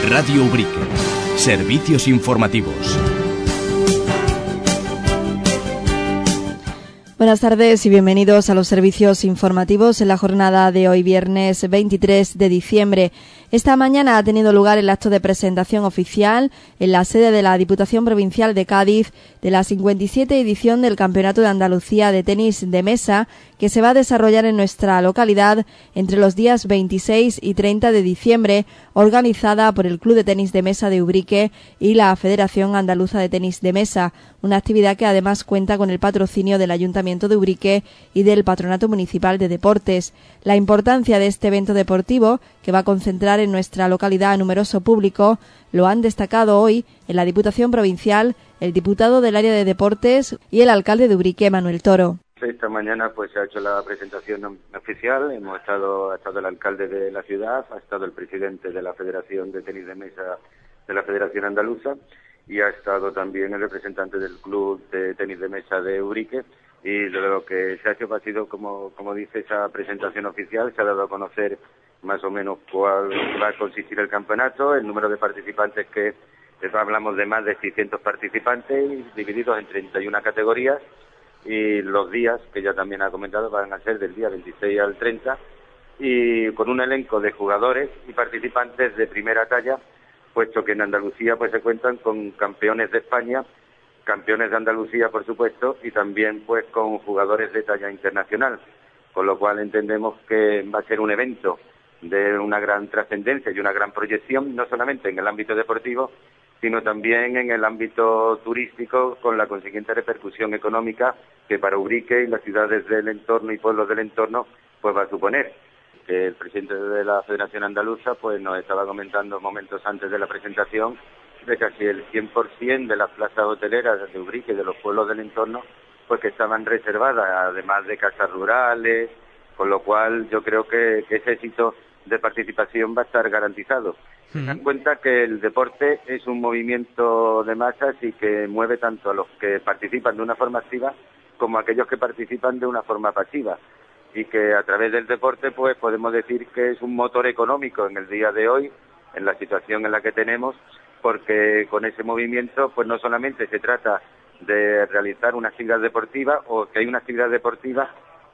Radio Ubrique. Servicios informativos. Buenas tardes y bienvenidos a los servicios informativos en la jornada de hoy, viernes 23 de diciembre. Esta mañana ha tenido lugar el acto de presentación oficial en la sede de la Diputación Provincial de Cádiz de la 57ª edición del Campeonato de Andalucía de Tenis de Mesa, que se va a desarrollar en nuestra localidad entre los días 26 y 30 de diciembre, organizada por el Club de Tenis de Mesa de Ubrique y la Federación Andaluza de Tenis de Mesa, una actividad que además cuenta con el patrocinio del Ayuntamiento de Ubrique y del Patronato Municipal de Deportes. La importancia de este evento deportivo, que va a concentrar en nuestra localidad a numeroso público, lo han destacado hoy en la Diputación Provincial el diputado del área de deportes y el alcalde de Ubrique, Manuel Toro. Esta mañana pues se ha hecho la presentación oficial, ha estado el alcalde de la ciudad, ha estado el presidente de la Federación de Tenis de Mesa de la Federación Andaluza y ha estado también el representante del Club de Tenis de Mesa de Ubrique, y de lo que se ha hecho ha sido, como dice esa presentación oficial, se ha dado a conocer más o menos cuál va a consistir el campeonato, el número de participantes que hablamos de más de 600 participantes divididos en 31 categorías, y los días, que ya también ha comentado, van a ser del día 26 al 30, y con un elenco de jugadores y participantes de primera talla, puesto que en Andalucía pues se cuentan con campeones de España, campeones de Andalucía, por supuesto, y también pues con jugadores de talla internacional, con lo cual entendemos que va a ser un evento de una gran trascendencia y una gran proyección, no solamente en el ámbito deportivo, sino también en el ámbito turístico, con la consiguiente repercusión económica que para Ubrique y las ciudades del entorno y pueblos del entorno pues va a suponer. El presidente de la Federación Andaluza pues nos estaba comentando momentos antes de la presentación de casi el 100% de las plazas hoteleras de Ubrique y de los pueblos del entorno pues que estaban reservadas, además de casas rurales, con lo cual yo creo que ese éxito de participación va a estar garantizado. Tengan en cuenta que el deporte es un movimiento de masas y que mueve tanto a los que participan de una forma activa como a aquellos que participan de una forma pasiva, y que a través del deporte pues podemos decir que es un motor económico en el día de hoy, en la situación en la que tenemos, porque con ese movimiento pues no solamente se trata de realizar una actividad deportiva, o que hay una actividad deportiva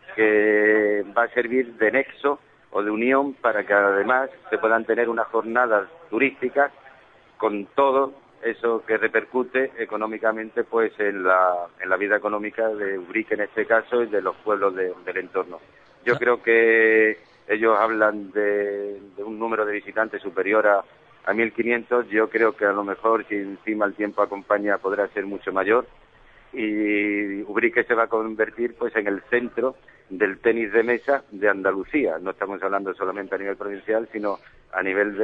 que va a servir de nexo o de unión para que además se puedan tener unas jornadas turísticas con todo eso que repercute económicamente pues en la vida económica de Ubrique en este caso y de los pueblos del entorno. Yo creo que ellos hablan de un número de visitantes superior a 1.500, yo creo que a lo mejor si encima el tiempo acompaña podrá ser mucho mayor, y Ubrique se va a convertir pues en el centro del tenis de mesa de Andalucía. No estamos hablando solamente a nivel provincial, sino a nivel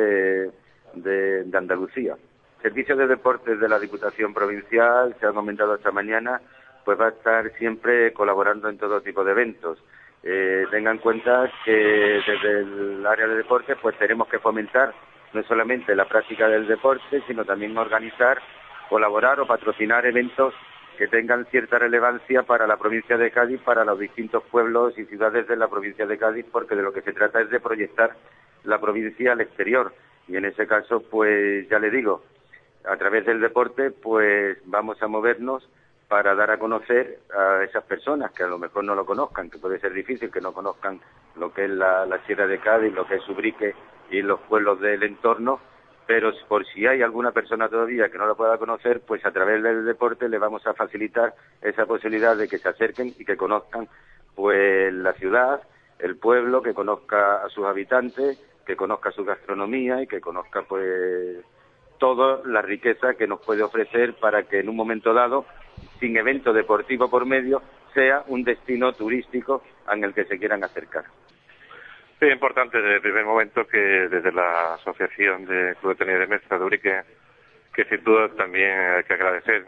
de Andalucía. El Servicio de Deportes de la Diputación Provincial, se ha comentado esta mañana, pues va a estar siempre colaborando en todo tipo de eventos. Tengan en cuenta que desde el área de deportes pues tenemos que fomentar no solamente la práctica del deporte, sino también organizar, colaborar o patrocinar eventos que tengan cierta relevancia para la provincia de Cádiz, para los distintos pueblos y ciudades de la provincia de Cádiz, porque de lo que se trata es de proyectar la provincia al exterior. Y en ese caso, pues ya le digo, a través del deporte, pues vamos a movernos para dar a conocer a esas personas que a lo mejor no lo conozcan, que puede ser difícil que no conozcan lo que es la Sierra de Cádiz, lo que es Ubrique y los pueblos del entorno, pero por si hay alguna persona todavía que no la pueda conocer, pues a través del deporte le vamos a facilitar esa posibilidad de que se acerquen y que conozcan pues la ciudad, el pueblo, que conozca a sus habitantes, que conozca su gastronomía y que conozca pues toda la riqueza que nos puede ofrecer para que en un momento dado, sin evento deportivo por medio, sea un destino turístico en el que se quieran acercar. Sí, es importante desde el primer momento que desde la Asociación de Club de Tenis de Mesa de Ubrique, que sin duda también hay que agradecer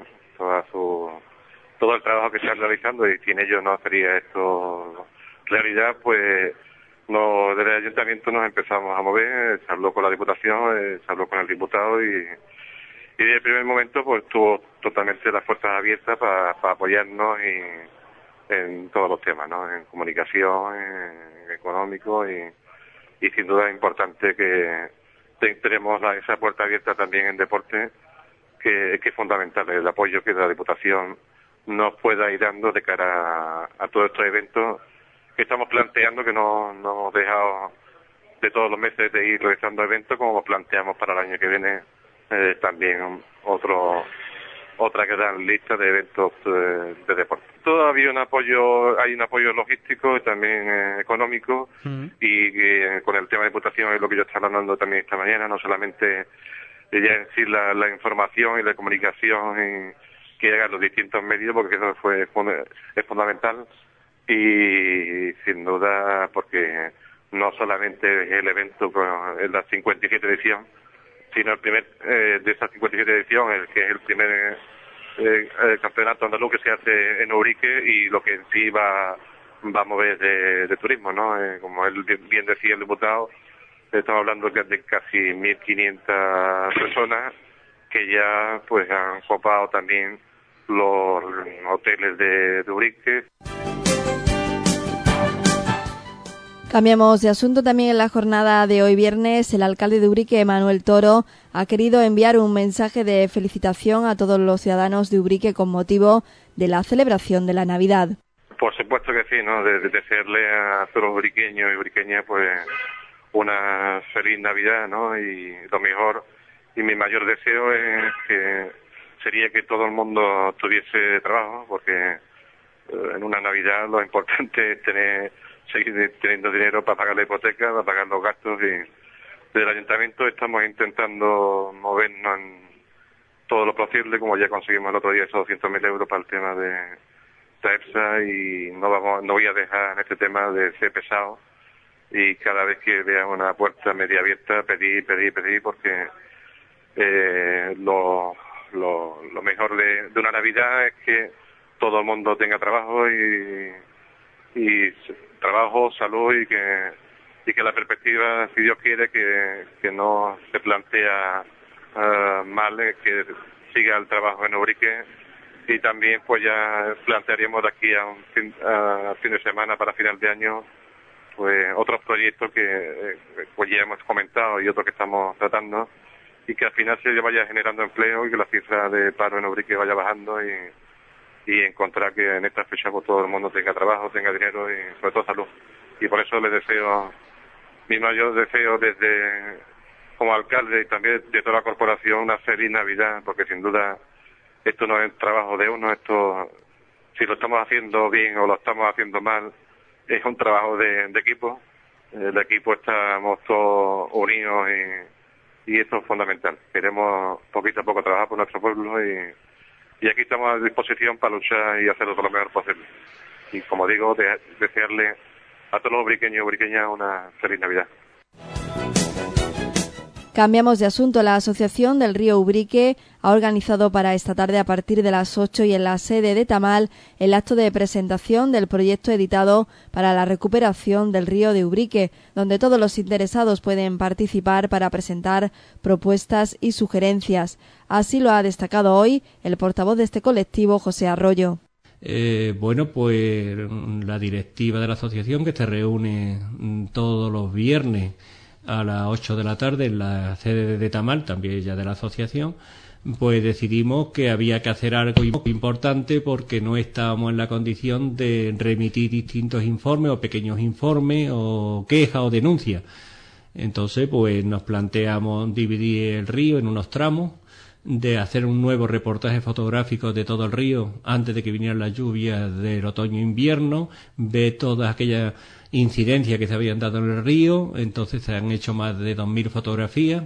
todo el trabajo que están realizando, y sin ellos no sería esto realidad, pues desde el ayuntamiento nos empezamos a mover, se habló con la Diputación, se habló con el diputado y desde el primer momento pues tuvo totalmente las puertas abiertas para apoyarnos en todos los temas, ¿no? En comunicación, en económico y sin duda es importante que tenemos esa puerta abierta también en deporte, que es fundamental el apoyo que la Diputación nos pueda ir dando de cara a todos estos eventos que estamos planteando, que no hemos dejado de todos los meses de ir realizando eventos, como planteamos para el año que viene también otra gran lista de eventos de deporte. Todavía hay un apoyo logístico y también económico, y con el tema de Diputación es lo que yo estaba hablando también esta mañana, no solamente ya en sí la información y la comunicación que hagan los distintos medios, porque eso es fundamental, y sin duda porque no solamente es el evento en la 57 edición, sino el primer de esa 57 edición, el que es el primer campeonato andaluz que se hace en Ubrique, y lo que en sí va a mover de turismo, ¿no? Como él bien decía el diputado, estamos hablando de casi 1.500 personas que ya pues han copado también los hoteles de Ubrique. Cambiamos de asunto. También en la jornada de hoy viernes, el alcalde de Ubrique, Manuel Toro, ha querido enviar un mensaje de felicitación a todos los ciudadanos de Ubrique con motivo de la celebración de la Navidad. Por supuesto que sí, ¿no? De desearle a todos los ubriqueños y ubriqueñas pues una feliz Navidad, ¿no? Y lo mejor y mi mayor deseo sería que todo el mundo tuviese trabajo, porque en una Navidad lo importante es seguir teniendo dinero para pagar la hipoteca, para pagar los gastos, y del ayuntamiento estamos intentando movernos en todo lo posible, como ya conseguimos el otro día esos 200.000 euros para el tema de EPSA, y no voy a dejar en este tema de ser pesado, y cada vez que vea una puerta media abierta pedir, porque lo mejor de una Navidad es que todo el mundo tenga trabajo y trabajo, salud, y que la perspectiva, si Dios quiere, que no se plantea mal, que siga el trabajo en Ubrique, y también pues ya plantearíamos de aquí a fin de semana, para final de año, pues otros proyectos que pues ya hemos comentado y otros que estamos tratando, y que al final se vaya generando empleo y que la cifra de paro en Ubrique vaya bajando, y encontrar que en esta fecha pues todo el mundo tenga trabajo, tenga dinero y sobre todo salud. Y por eso les deseo, mi mayor deseo desde como alcalde y también de toda la corporación, una feliz Navidad, porque sin duda esto no es trabajo de uno, esto, si lo estamos haciendo bien o lo estamos haciendo mal, es un trabajo de equipo. El equipo estamos todos unidos, y eso es fundamental. Queremos poquito a poco trabajar por nuestro pueblo, y aquí estamos a disposición para luchar y hacerlo lo mejor posible. Y como digo, desearle a todos los ubriqueños y ubriqueñas una feliz Navidad. Cambiamos de asunto. La Asociación del Río Ubrique ha organizado para esta tarde, a partir de las 8 y en la sede de Tamal, el acto de presentación del proyecto editado para la recuperación del río de Ubrique, donde todos los interesados pueden participar para presentar propuestas y sugerencias. Así lo ha destacado hoy el portavoz de este colectivo, José Arroyo. Bueno, pues la directiva de la asociación, que se reúne todos los viernes a las 8 de la tarde en la sede de Tamal, también ya de la asociación, pues decidimos que había que hacer algo importante, porque no estábamos en la condición de remitir distintos informes o pequeños informes o quejas o denuncias. Entonces pues nos planteamos dividir el río en unos tramos, de hacer un nuevo reportaje fotográfico de todo el río antes de que vinieran las lluvias del otoño-invierno, ver todas aquellas incidencias que se habían dado en el río. Entonces se han hecho más de 2.000 fotografías.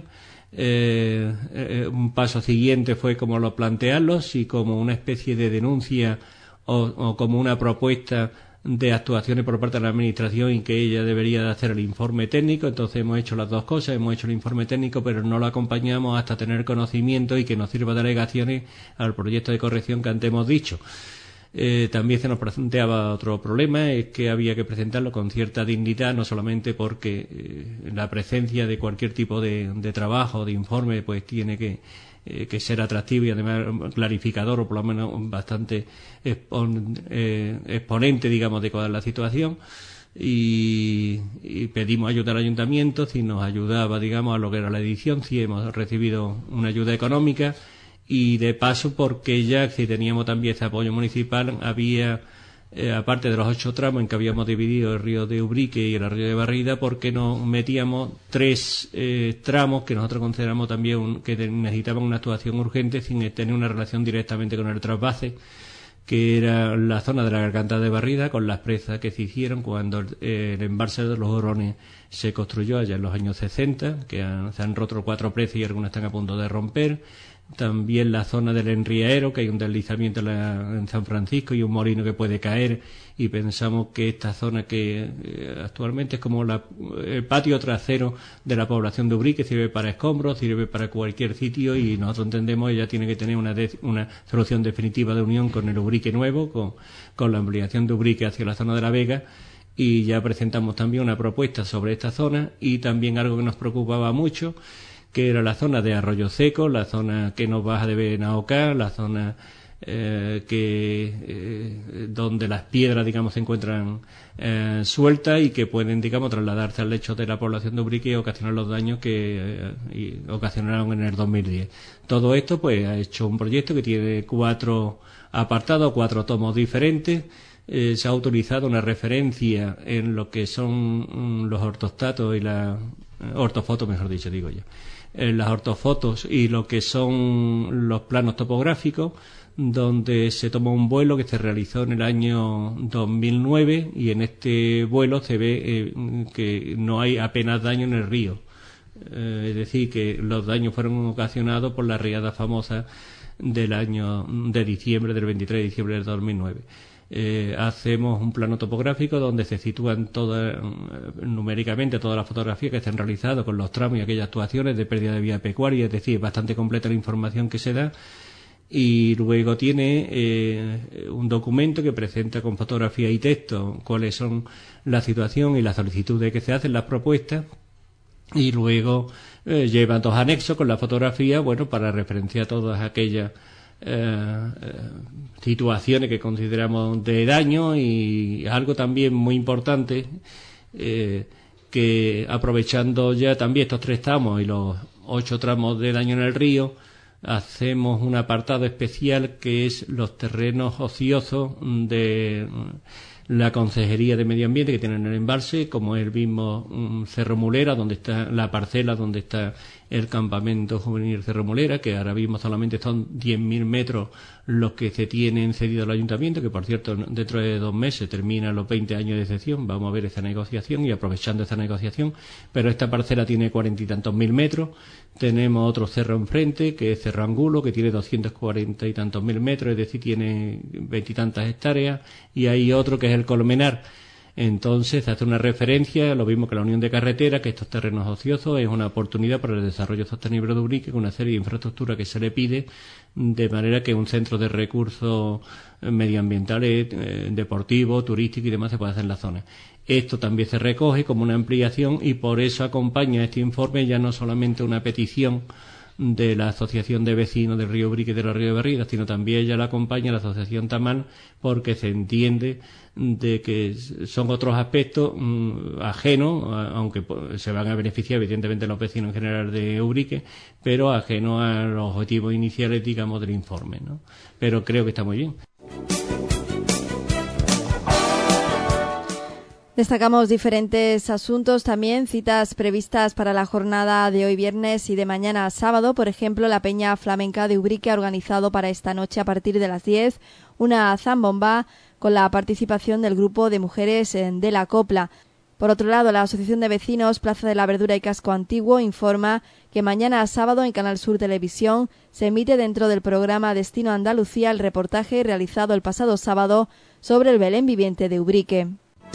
Un paso siguiente fue como lo plantearlo, si como una especie de denuncia o como una propuesta de actuaciones por parte de la administración, y que ella debería de hacer el informe técnico. Entonces hemos hecho las dos cosas, hemos hecho el informe técnico, pero no lo acompañamos hasta tener conocimiento y que nos sirva de alegaciones al proyecto de corrección que antes hemos dicho. También se nos planteaba otro problema, es que había que presentarlo con cierta dignidad, no solamente porque la presencia de cualquier tipo de trabajo, de informe, pues tiene que ser atractivo y además clarificador, o por lo menos bastante exponente, digamos, de cuál es la situación, y pedimos ayuda al ayuntamiento, si nos ayudaba, digamos, a lo que era la edición, si hemos recibido una ayuda económica, y de paso porque ya si teníamos también ese apoyo municipal, había, aparte de los 8 tramos en que habíamos dividido el río de Ubrique y el río de Barrida, porque nos metíamos 3 tramos que nosotros consideramos también que necesitaban una actuación urgente sin tener una relación directamente con el trasvase, que era la zona de la garganta de Barrida, con las presas que se hicieron cuando el embalse de los Orones se construyó allá en los años 60, que se han roto 4 presas y algunas están a punto de romper. También la zona del Enriaero, que hay un deslizamiento en San Francisco y un molino que puede caer, y pensamos que esta zona que actualmente es como el patio trasero de la población de Ubrique, sirve para escombros, sirve para cualquier sitio, y nosotros entendemos que ella tiene que tener una solución definitiva de unión con el Ubrique nuevo, con la ampliación de Ubrique hacia la zona de La Vega, y ya presentamos también una propuesta sobre esta zona. Y también algo que nos preocupaba mucho, que era la zona de Arroyo Seco, la zona que nos baja de Benaocá, la zona donde las piedras, digamos, se encuentran sueltas y que pueden, digamos, trasladarse al lecho de la población de Ubrique y ocasionar los daños que ocasionaron en el 2010. Todo esto, pues, ha hecho un proyecto que tiene 4 apartados, 4 tomos diferentes. Se ha utilizado una referencia en lo que son los ortostatos y las ortofotos, mejor dicho, digo yo. Las ortofotos y lo que son los planos topográficos, donde se tomó un vuelo que se realizó en el año 2009, y en este vuelo se ve que no hay apenas daño en el río. Es decir, que los daños fueron ocasionados por la riada famosa del año de diciembre, del 23 de diciembre del 2009. Hacemos un plano topográfico donde se sitúan numéricamente todas las fotografías que se han realizado con los tramos y aquellas actuaciones de pérdida de vía pecuaria, es decir, bastante completa la información que se da. Y luego tiene un documento que presenta con fotografía y texto cuáles son la situación y las solicitudes que se hacen, las propuestas, y luego lleva 2 anexos con la fotografía, bueno, para referenciar todas aquellas situaciones que consideramos de daño. Y algo también muy importante, que aprovechando ya también estos 3 tramos y los 8 tramos de daño en el río, hacemos un apartado especial que es los terrenos ociosos de la Consejería de Medio Ambiente que tienen el embalse, como el mismo Cerro Mulera, donde está la parcela donde está el campamento juvenil Cerro Mulera, que ahora mismo solamente son 10.000 metros los que se tienen cedido al ayuntamiento, que por cierto dentro de 2 meses terminan los 20 años de cesión. Vamos a ver esa negociación y aprovechando esa negociación, pero esta parcela tiene 40 y tantos mil metros. Tenemos otro cerro enfrente, que es Cerro Angulo, que tiene 240 y tantos mil metros, es decir, tiene 20 y tantas hectáreas, y hay otro que es el Colmenar. Entonces se hace una referencia, lo mismo que la Unión de Carretera, que estos terrenos ociosos es una oportunidad para el desarrollo sostenible de Ubrique, con una serie de infraestructuras que se le pide, de manera que un centro de recursos medioambientales, deportivos, turísticos y demás se puede hacer en la zona. Esto también se recoge como una ampliación, y por eso acompaña este informe ya no solamente una petición de la Asociación de Vecinos del Río Ubrique y del Río de Barrida, sino también ya la acompaña la Asociación Tamán, porque se entiende de que son otros aspectos ajenos, aunque se van a beneficiar evidentemente los vecinos en general de Ubrique, pero ajenos a los objetivos iniciales, digamos, del informe, ¿no? Pero creo que está muy bien. Destacamos diferentes asuntos también, citas previstas para la jornada de hoy viernes y de mañana sábado. Por ejemplo, la Peña Flamenca de Ubrique ha organizado para esta noche a partir de las 10 una zambomba con la participación del grupo de mujeres de la Copla. Por otro lado, la Asociación de Vecinos Plaza de la Verdura y Casco Antiguo informa que mañana sábado en Canal Sur Televisión se emite dentro del programa Destino Andalucía el reportaje realizado el pasado sábado sobre el Belén viviente de Ubrique.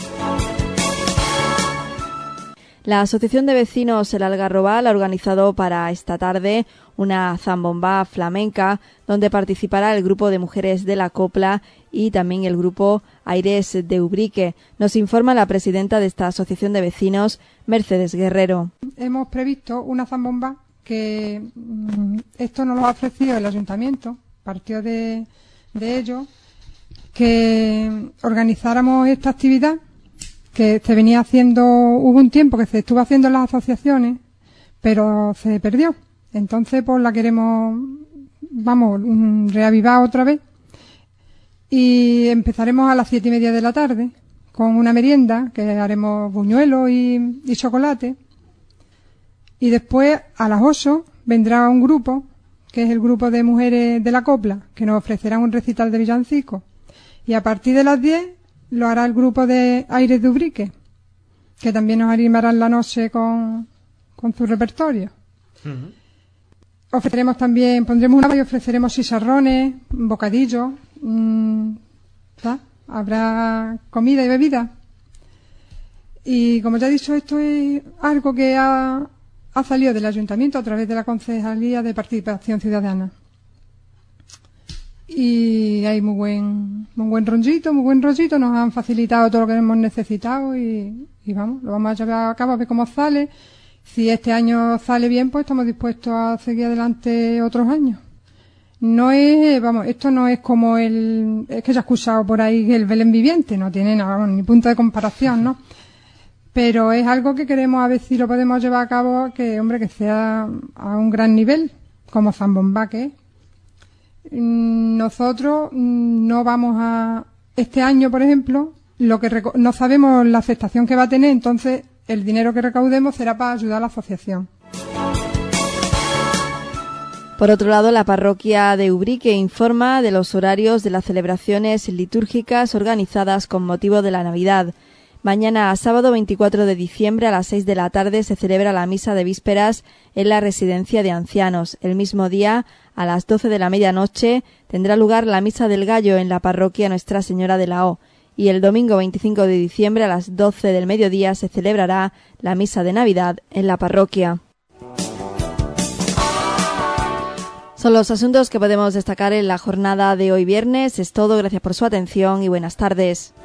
La Asociación de Vecinos El Algarrobal ha organizado para esta tarde una zambomba flamenca donde participará el grupo de mujeres de la Copla y también el grupo Aires de Ubrique. Nos informa la presidenta de esta Asociación de Vecinos, Mercedes Guerrero. Hemos previsto una zambomba que esto nos lo ha ofrecido el ayuntamiento, partió de ello, que organizáramos esta actividad que se venía haciendo, hubo un tiempo que se estuvo haciendo en las asociaciones, pero se perdió. Entonces, pues la queremos, reavivar otra vez. Y empezaremos a las 7:30 de la tarde con una merienda, que haremos buñuelos y chocolate. Y después, a las 8, vendrá un grupo, que es el grupo de mujeres de la copla, que nos ofrecerán un recital de villancicos. Y a partir de las 10 lo hará el grupo de Aires de Ubrique, que también nos animarán la noche con su repertorio. Ofreceremos también, pondremos una y ofreceremos chicharrones, bocadillos, habrá comida y bebida. Y como ya he dicho, esto es algo que ha salido del ayuntamiento a través de la Concejalía de Participación Ciudadana. Y hay muy buen rollito, nos han facilitado todo lo que hemos necesitado y vamos, lo vamos a llevar a cabo a ver cómo sale. Si este año sale bien, pues estamos dispuestos a seguir adelante otros años. Esto no es como es que ya he escuchado por ahí el Belén viviente, no tiene nada, ni punto de comparación, ¿no? Pero es algo que queremos a ver si lo podemos llevar a cabo, que sea a un gran nivel, como Zambomba, que es. Nosotros no vamos a... Este año, por ejemplo, no sabemos la aceptación que va a tener, entonces el dinero que recaudemos será para ayudar a la asociación. Por otro lado, la parroquia de Ubrique informa de los horarios de las celebraciones litúrgicas organizadas con motivo de la Navidad. Mañana, sábado 24 de diciembre, a las 6 de la tarde, se celebra la misa de vísperas en la residencia de ancianos. El mismo día, a las 12 de la medianoche, tendrá lugar la misa del Gallo en la parroquia Nuestra Señora de la O. Y el domingo 25 de diciembre, a las 12 del mediodía, se celebrará la misa de Navidad en la parroquia. Son los asuntos que podemos destacar en la jornada de hoy viernes. Es todo. Gracias por su atención y buenas tardes.